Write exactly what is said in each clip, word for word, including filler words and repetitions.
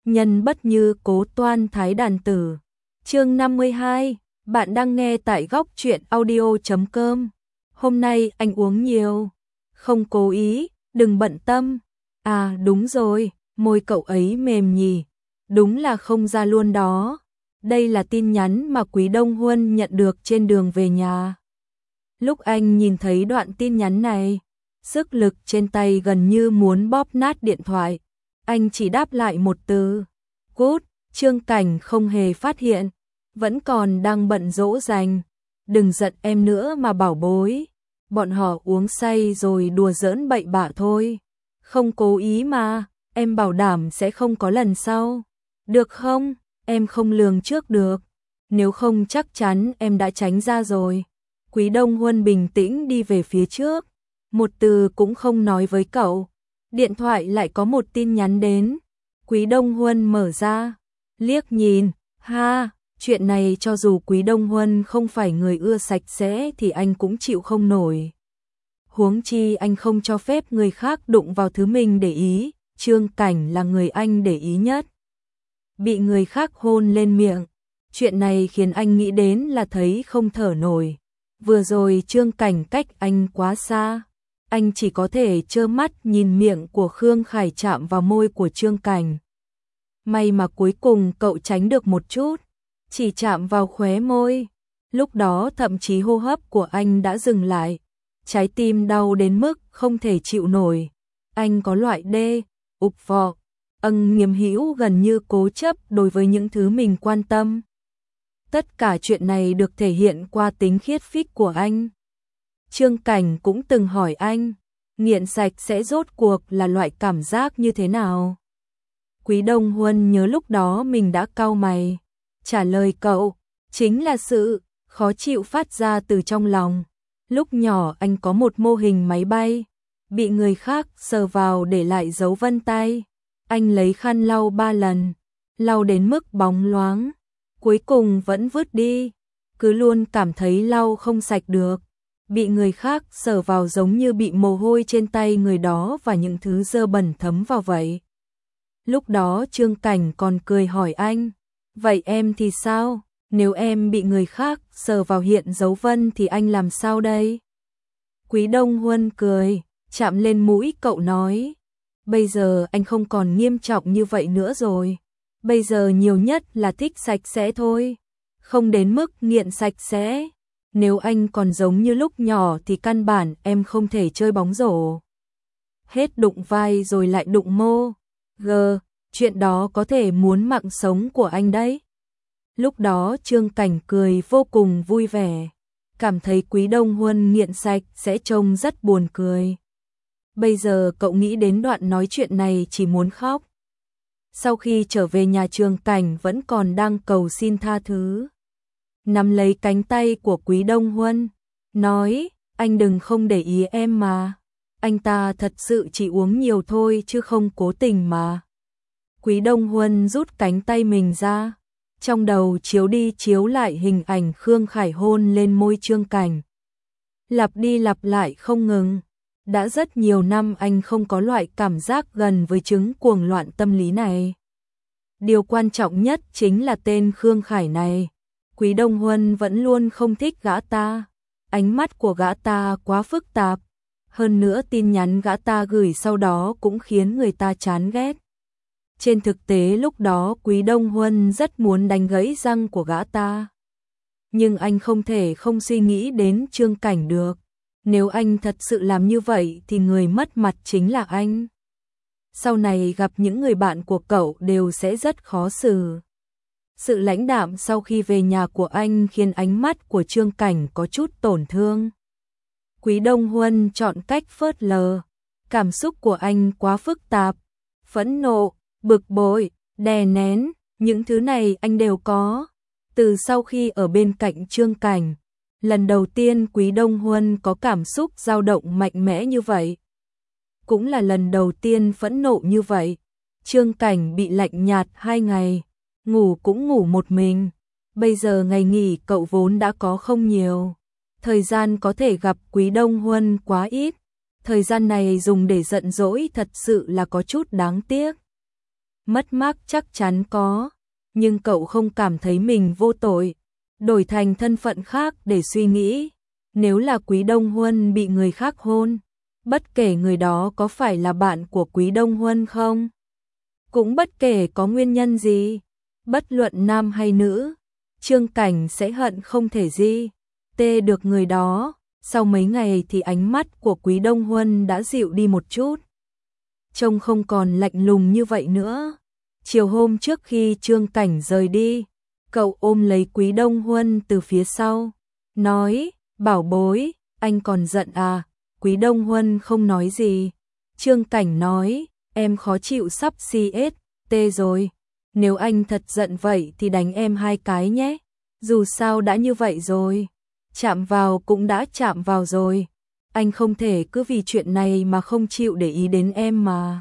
Nhân bất như cố toan thái đàn tử. Chương năm mươi hai, bạn đang nghe tại góc truyện audio chấm com. Hôm nay anh uống nhiều. Không cố ý, đừng bận tâm. À đúng rồi, môi cậu ấy mềm nhỉ. Đúng là không ra luôn đó. Đây là tin nhắn mà Quý Đông Huân nhận được trên đường về nhà. Lúc anh nhìn thấy đoạn tin nhắn này, sức lực trên tay gần như muốn bóp nát điện thoại. Anh chỉ đáp lại một từ. Cút, Trương Cảnh không hề phát hiện. Vẫn còn đang bận dỗ dành. Đừng giận em nữa mà bảo bối. Bọn họ uống say rồi đùa giỡn bậy bạ thôi. Không cố ý mà, em bảo đảm sẽ không có lần sau. Được không? Em không lường trước được. Nếu không chắc chắn em đã tránh ra rồi. Quý Đông Huân bình tĩnh đi về phía trước. Một từ cũng không nói với cậu. Điện thoại lại có một tin nhắn đến. Quý Đông Huân mở ra. Liếc nhìn. Ha, chuyện này cho dù Quý Đông Huân không phải người ưa sạch sẽ thì anh cũng chịu không nổi. Huống chi anh không cho phép người khác đụng vào thứ mình để ý. Trương Cảnh là người anh để ý nhất. Bị người khác hôn lên miệng. Chuyện này khiến anh nghĩ đến là thấy không thở nổi. Vừa rồi Trương Cảnh cách anh quá xa. Anh chỉ có thể trơ mắt nhìn miệng của Khương Khải chạm vào môi của Trương Cảnh. May mà cuối cùng cậu tránh được một chút. Chỉ chạm vào khóe môi. Lúc đó thậm chí hô hấp của anh đã dừng lại. Trái tim đau đến mức không thể chịu nổi. Anh có loại đê, ục vọ, ân nghiêm hữu gần như cố chấp đối với những thứ mình quan tâm. Tất cả chuyện này được thể hiện qua tính khiết phích của anh. Trương Cảnh cũng từng hỏi anh, nghiện sạch sẽ rốt cuộc là loại cảm giác như thế nào? Quý Đông Huân nhớ lúc đó mình đã cau mày. Trả lời cậu, chính là sự khó chịu phát ra từ trong lòng. Lúc nhỏ anh có một mô hình máy bay, bị người khác sờ vào để lại dấu vân tay. Anh lấy khăn lau ba lần, lau đến mức bóng loáng. Cuối cùng vẫn vứt đi, cứ luôn cảm thấy lau không sạch được. Bị người khác sờ vào giống như bị mồ hôi trên tay người đó và những thứ dơ bẩn thấm vào vậy. Lúc đó Trương Cảnh còn cười hỏi anh, vậy em thì sao? Nếu em bị người khác sờ vào hiện dấu vân thì anh làm sao đây? Quý Đông Huân cười, chạm lên mũi cậu nói, bây giờ anh không còn nghiêm trọng như vậy nữa rồi. Bây giờ nhiều nhất là thích sạch sẽ thôi, không đến mức nghiện sạch sẽ. Nếu anh còn giống như lúc nhỏ thì căn bản em không thể chơi bóng rổ. Hết đụng vai rồi lại đụng mô. Gờ, chuyện đó có thể muốn mạng sống của anh đấy. Lúc đó Trương Cảnh cười vô cùng vui vẻ. Cảm thấy Quý Đông Huân nghiện sạch sẽ trông rất buồn cười. Bây giờ cậu nghĩ đến đoạn nói chuyện này chỉ muốn khóc. Sau khi trở về nhà Trương Cảnh vẫn còn đang cầu xin tha thứ. Nắm lấy cánh tay của Quý Đông Huân, nói, anh đừng không để ý em mà. Anh ta thật sự chỉ uống nhiều thôi chứ không cố tình mà. Quý Đông Huân rút cánh tay mình ra. Trong đầu chiếu đi chiếu lại hình ảnh Khương Khải hôn lên môi Trương Cảnh. Lặp đi lặp lại không ngừng. Đã rất nhiều năm anh không có loại cảm giác gần với chứng cuồng loạn tâm lý này. Điều quan trọng nhất chính là tên Khương Khải này. Quý Đông Huân vẫn luôn không thích gã ta. Ánh mắt của gã ta quá phức tạp. Hơn nữa tin nhắn gã ta gửi sau đó cũng khiến người ta chán ghét. Trên thực tế lúc đó Quý Đông Huân rất muốn đánh gãy răng của gã ta. Nhưng anh không thể không suy nghĩ đến Trương Cảnh được. Nếu anh thật sự làm như vậy thì người mất mặt chính là anh. Sau này gặp những người bạn của cậu đều sẽ rất khó xử. Sự lãnh đạm sau khi về nhà của anh khiến ánh mắt của Trương Cảnh có chút tổn thương. Quý Đông Huân chọn cách phớt lờ. Cảm xúc của anh quá phức tạp. Phẫn nộ, bực bội, đè nén, những thứ này anh đều có. Từ sau khi ở bên cạnh Trương Cảnh, lần đầu tiên Quý Đông Huân có cảm xúc dao động mạnh mẽ như vậy. Cũng là lần đầu tiên phẫn nộ như vậy. Trương Cảnh bị lạnh nhạt hai ngày, ngủ cũng ngủ một mình. Bây giờ ngày nghỉ cậu vốn đã có không nhiều. Thời gian có thể gặp Quý Đông Huân quá ít. Thời gian này dùng để giận dỗi thật sự là có chút đáng tiếc. mất mát chắc chắn có, nhưng cậu không cảm thấy mình vô tội. Đổi thành thân phận khác để suy nghĩ, nếu là Quý Đông Huân bị người khác hôn, bất kể người đó có phải là bạn của Quý Đông Huân không, cũng bất kể có nguyên nhân gì, bất luận nam hay nữ, Trương Cảnh sẽ hận không thể gì tê được người đó. Sau mấy ngày thì ánh mắt của Quý Đông Huân đã dịu đi một chút, trông không còn lạnh lùng như vậy nữa. Chiều hôm trước khi Trương Cảnh rời đi, cậu ôm lấy Quý Đông Huân từ phía sau, nói, bảo bối, anh còn giận à? Quý Đông Huân không nói gì. Trương Cảnh nói, em khó chịu sắp xê ét tê rồi, nếu anh thật giận vậy thì đánh em hai cái nhé, dù sao đã như vậy rồi, chạm vào cũng đã chạm vào rồi, anh không thể cứ vì chuyện này mà không chịu để ý đến em mà.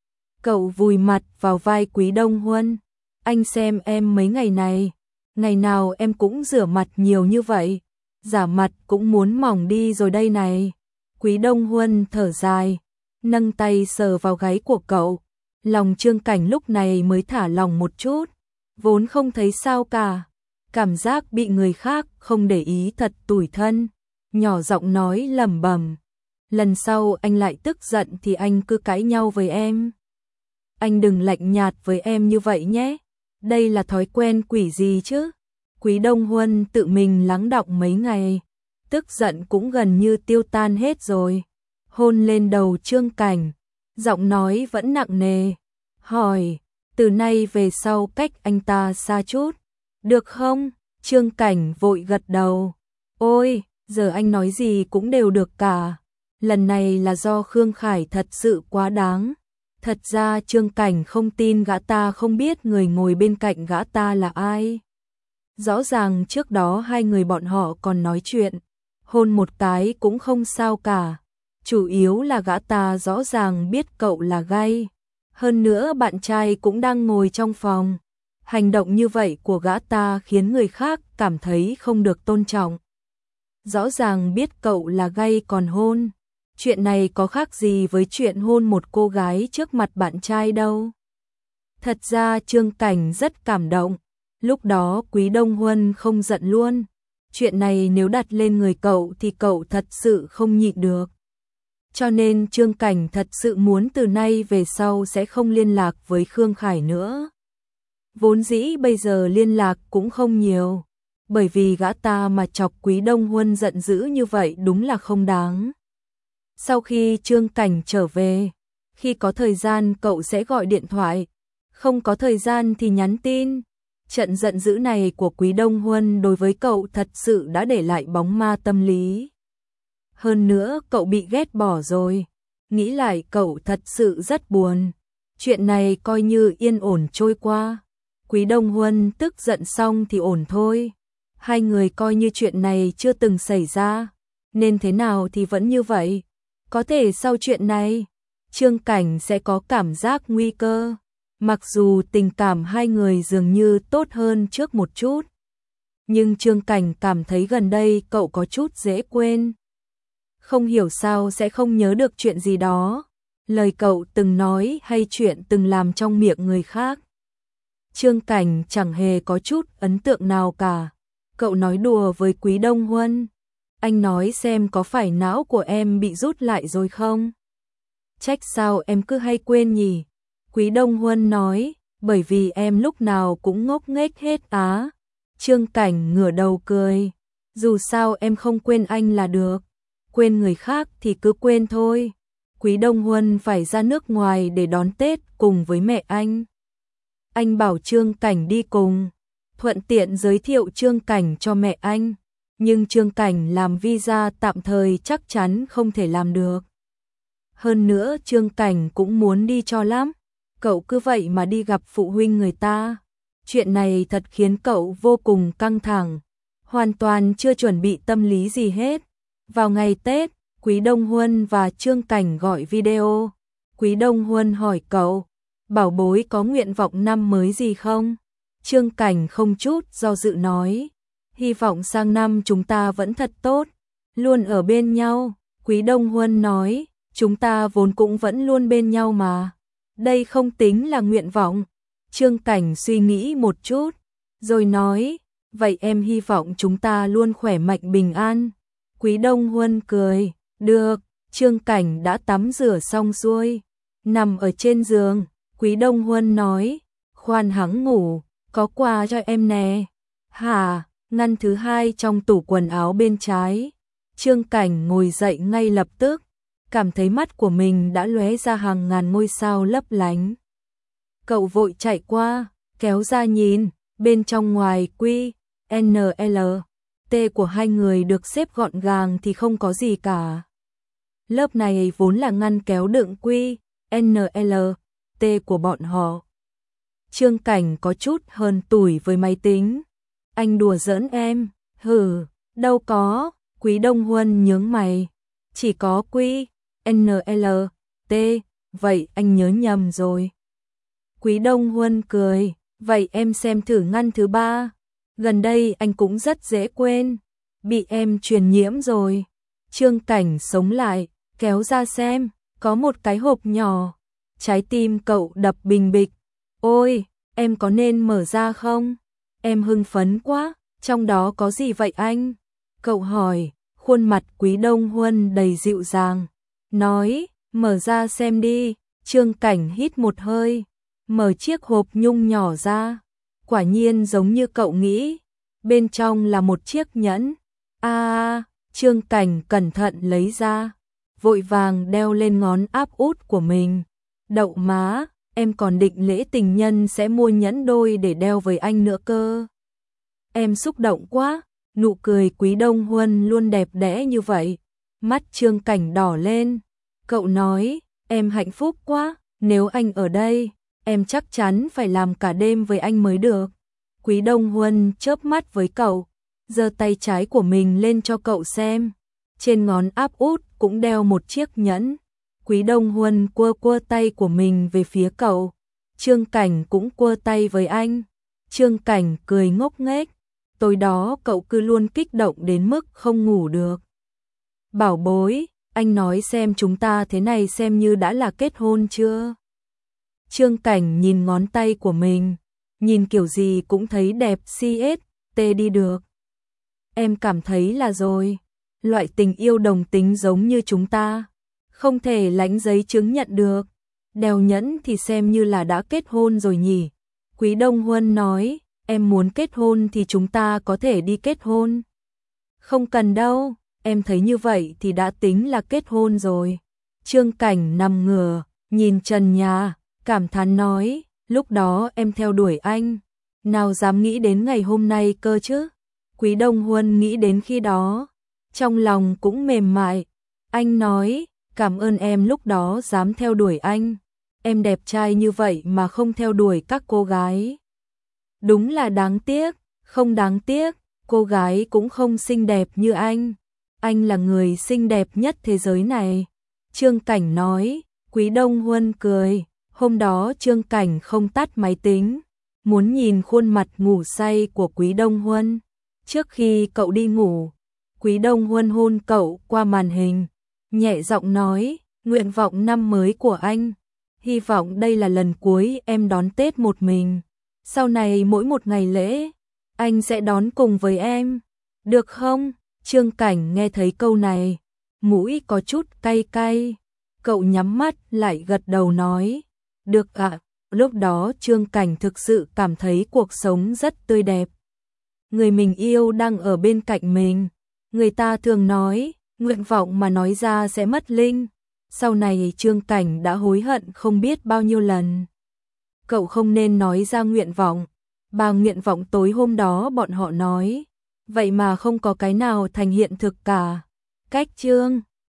Cậu vùi mặt vào vai Quý Đông Huân, anh xem em mấy ngày này, ngày nào em cũng rửa mặt nhiều như vậy, giả mặt cũng muốn mỏng đi rồi đây này. Quý Đông Huân thở dài, nâng tay sờ vào gáy của cậu, lòng Trương Cảnh lúc này mới thả lòng một chút, vốn không thấy sao cả, cảm giác bị người khác không để ý thật tủi thân, nhỏ giọng nói lẩm bẩm, lần sau anh lại tức giận thì anh cứ cãi nhau với em. Anh đừng lạnh nhạt với em như vậy nhé, đây là thói quen quỷ gì chứ. Quý Đông Huân tự mình lắng đọng mấy ngày, tức giận cũng gần như tiêu tan hết rồi, hôn lên đầu Trương Cảnh, giọng nói vẫn nặng nề, hỏi, từ nay về sau cách anh ta xa chút, được không? Trương Cảnh vội gật đầu, ôi, giờ anh nói gì cũng đều được cả, lần này là do Khương Khải thật sự quá đáng. Thật ra Trương Cảnh không tin gã ta không biết người ngồi bên cạnh gã ta là ai. Rõ ràng trước đó hai người bọn họ còn nói chuyện, hôn một cái cũng không sao cả. Chủ yếu là gã ta rõ ràng biết cậu là gay. Hơn nữa bạn trai cũng đang ngồi trong phòng. Hành động như vậy của gã ta khiến người khác cảm thấy không được tôn trọng. Rõ ràng biết cậu là gay còn hôn. Chuyện này có khác gì với chuyện hôn một cô gái trước mặt bạn trai đâu. Thật ra Trương Cảnh rất cảm động. Lúc đó Quý Đông Huân không giận luôn. Chuyện này nếu đặt lên người cậu thì cậu thật sự không nhịn được. Cho nên Trương Cảnh thật sự muốn từ nay về sau sẽ không liên lạc với Khương Khải nữa. Vốn dĩ bây giờ liên lạc cũng không nhiều. Bởi vì gã ta mà chọc Quý Đông Huân giận dữ như vậy đúng là không đáng. Sau khi Trương Cảnh trở về, khi có thời gian cậu sẽ gọi điện thoại, không có thời gian thì nhắn tin. Trận giận dữ này của Quý Đông Huân đối với cậu thật sự đã để lại bóng ma tâm lý. Hơn nữa cậu bị ghét bỏ rồi, nghĩ lại cậu thật sự rất buồn. Chuyện này coi như yên ổn trôi qua. Quý Đông Huân tức giận xong thì ổn thôi. Hai người coi như chuyện này chưa từng xảy ra, nên thế nào thì vẫn như vậy. Có thể sau chuyện này, Trương Cảnh sẽ có cảm giác nguy cơ. Mặc dù tình cảm hai người dường như tốt hơn trước một chút, nhưng Trương Cảnh cảm thấy gần đây cậu có chút dễ quên. Không hiểu sao sẽ không nhớ được chuyện gì đó, lời cậu từng nói hay chuyện từng làm trong miệng người khác. Trương Cảnh chẳng hề có chút ấn tượng nào cả. Cậu nói đùa với Quý Đông Huân. Anh nói xem có phải não của em bị rút lại rồi không? Trách sao em cứ hay quên nhỉ? Quý Đông Huân nói, bởi vì em lúc nào cũng ngốc nghếch hết á. Trương Cảnh ngửa đầu cười, dù sao em không quên anh là được, quên người khác thì cứ quên thôi. Quý Đông Huân phải ra nước ngoài để đón Tết cùng với mẹ anh. Anh bảo Trương Cảnh đi cùng, thuận tiện giới thiệu Trương Cảnh cho mẹ anh, nhưng Trương Cảnh làm visa tạm thời chắc chắn không thể làm được. Hơn nữa Trương Cảnh cũng muốn đi cho lắm. Cậu cứ vậy mà đi gặp phụ huynh người ta. Chuyện này thật khiến cậu vô cùng căng thẳng, hoàn toàn chưa chuẩn bị tâm lý gì hết. Vào ngày Tết, Quý Đông Huân và Trương Cảnh gọi video. Quý Đông Huân hỏi cậu, bảo bối có nguyện vọng năm mới gì không? Trương Cảnh không chút do dự nói, hy vọng sang năm chúng ta vẫn thật tốt, luôn ở bên nhau. Quý Đông Huân nói, chúng ta vốn cũng vẫn luôn bên nhau mà. đây không tính là nguyện vọng. Trương Cảnh suy nghĩ một chút, rồi nói, vậy em hy vọng chúng ta luôn khỏe mạnh bình an. Quý Đông Huân cười, được. Trương Cảnh đã tắm rửa xong xuôi, nằm ở trên giường. Quý Đông Huân nói, khoan hắng ngủ, có quà cho em nè. Hả? Ngăn thứ hai trong tủ quần áo bên trái. Trương Cảnh ngồi dậy ngay lập tức, cảm thấy mắt của mình đã lóe ra hàng ngàn ngôi sao lấp lánh. Cậu vội chạy qua, kéo ra nhìn, bên trong ngoài quy, en lờ, tê của hai người được xếp gọn gàng thì không có gì cả. Lớp này vốn là ngăn kéo đựng quy, en lờ, tê của bọn họ. Trương Cảnh có chút hơn tuổi với máy tính. Anh đùa giỡn em, hừ, đâu có. Quý Đông Huân nhướng mày, chỉ có quy, en lờ, tê, vậy anh nhớ nhầm rồi. Quý Đông Huân cười, vậy em xem thử ngăn thứ ba. Gần đây anh cũng rất dễ quên, bị em truyền nhiễm rồi. Trương Cảnh sống lại, kéo ra xem, có một cái hộp nhỏ. Trái tim cậu đập bình bịch. Ôi, em có nên mở ra không? Em hưng phấn quá, trong đó có gì vậy anh? Cậu hỏi, khuôn mặt Quý Đông Huân đầy dịu dàng. Nói, mở ra xem đi. Trương Cảnh hít một hơi, mở chiếc hộp nhung nhỏ ra. Quả nhiên giống như cậu nghĩ, bên trong là một chiếc nhẫn. À, Trương Cảnh cẩn thận lấy ra, vội vàng đeo lên ngón áp út của mình. Đậu má, em còn định lễ tình nhân sẽ mua nhẫn đôi để đeo với anh nữa cơ. Em xúc động quá, nụ cười Quý Đông Huân luôn đẹp đẽ như vậy. Mắt Trương Cảnh đỏ lên, cậu nói, em hạnh phúc quá, nếu anh ở đây, em chắc chắn phải làm cả đêm với anh mới được. Quý Đông Huân chớp mắt với cậu, giơ tay trái của mình lên cho cậu xem. Trên ngón áp út cũng đeo một chiếc nhẫn. Quý Đông Huân quơ quơ tay của mình về phía cậu. Trương Cảnh cũng quơ tay với anh. Trương Cảnh cười ngốc nghếch. Tối đó cậu cứ luôn kích động đến mức không ngủ được. Bảo bối, anh nói xem chúng ta thế này xem như đã là kết hôn chưa? Trương Cảnh nhìn ngón tay của mình, nhìn kiểu gì cũng thấy đẹp xê ét tê đi được. Em cảm thấy là rồi, loại tình yêu đồng tính giống như chúng ta, không thể lãnh giấy chứng nhận được. Đeo nhẫn thì xem như là đã kết hôn rồi nhỉ? Quý Đông Huân nói, em muốn kết hôn thì chúng ta có thể đi kết hôn. Không cần đâu, em thấy như vậy thì đã tính là kết hôn rồi. Trương Cảnh nằm ngửa, nhìn trần nhà, cảm thán nói, lúc đó em theo đuổi anh, nào dám nghĩ đến ngày hôm nay cơ chứ. Quý Đông Huân nghĩ đến khi đó, trong lòng cũng mềm mại. Anh nói, cảm ơn em lúc đó dám theo đuổi anh. Em đẹp trai như vậy mà không theo đuổi các cô gái. Đúng là đáng tiếc, không đáng tiếc, cô gái cũng không xinh đẹp như anh. Anh là người xinh đẹp nhất thế giới này. Trương Cảnh nói. Quý Đông Huân cười. Hôm đó Trương Cảnh không tắt máy tính, muốn nhìn khuôn mặt ngủ say của Quý Đông Huân. Trước khi cậu đi ngủ, Quý Đông Huân hôn cậu qua màn hình, nhẹ giọng nói, nguyện vọng năm mới của anh, hy vọng đây là lần cuối em đón Tết một mình. Sau này mỗi một ngày lễ, anh sẽ đón cùng với em. Được không? Trương Cảnh nghe thấy câu này, mũi có chút cay cay. Cậu nhắm mắt lại gật đầu nói, được ạ. À. Lúc đó Trương Cảnh thực sự cảm thấy cuộc sống rất tươi đẹp. Người mình yêu đang ở bên cạnh mình. Người ta thường nói, nguyện vọng mà nói ra sẽ mất linh. Sau này Trương Cảnh đã hối hận không biết bao nhiêu lần. Cậu không nên nói ra nguyện vọng. Ba nguyện vọng tối hôm đó bọn họ nói, vậy mà không có cái nào thành hiện thực cả. Cách Trương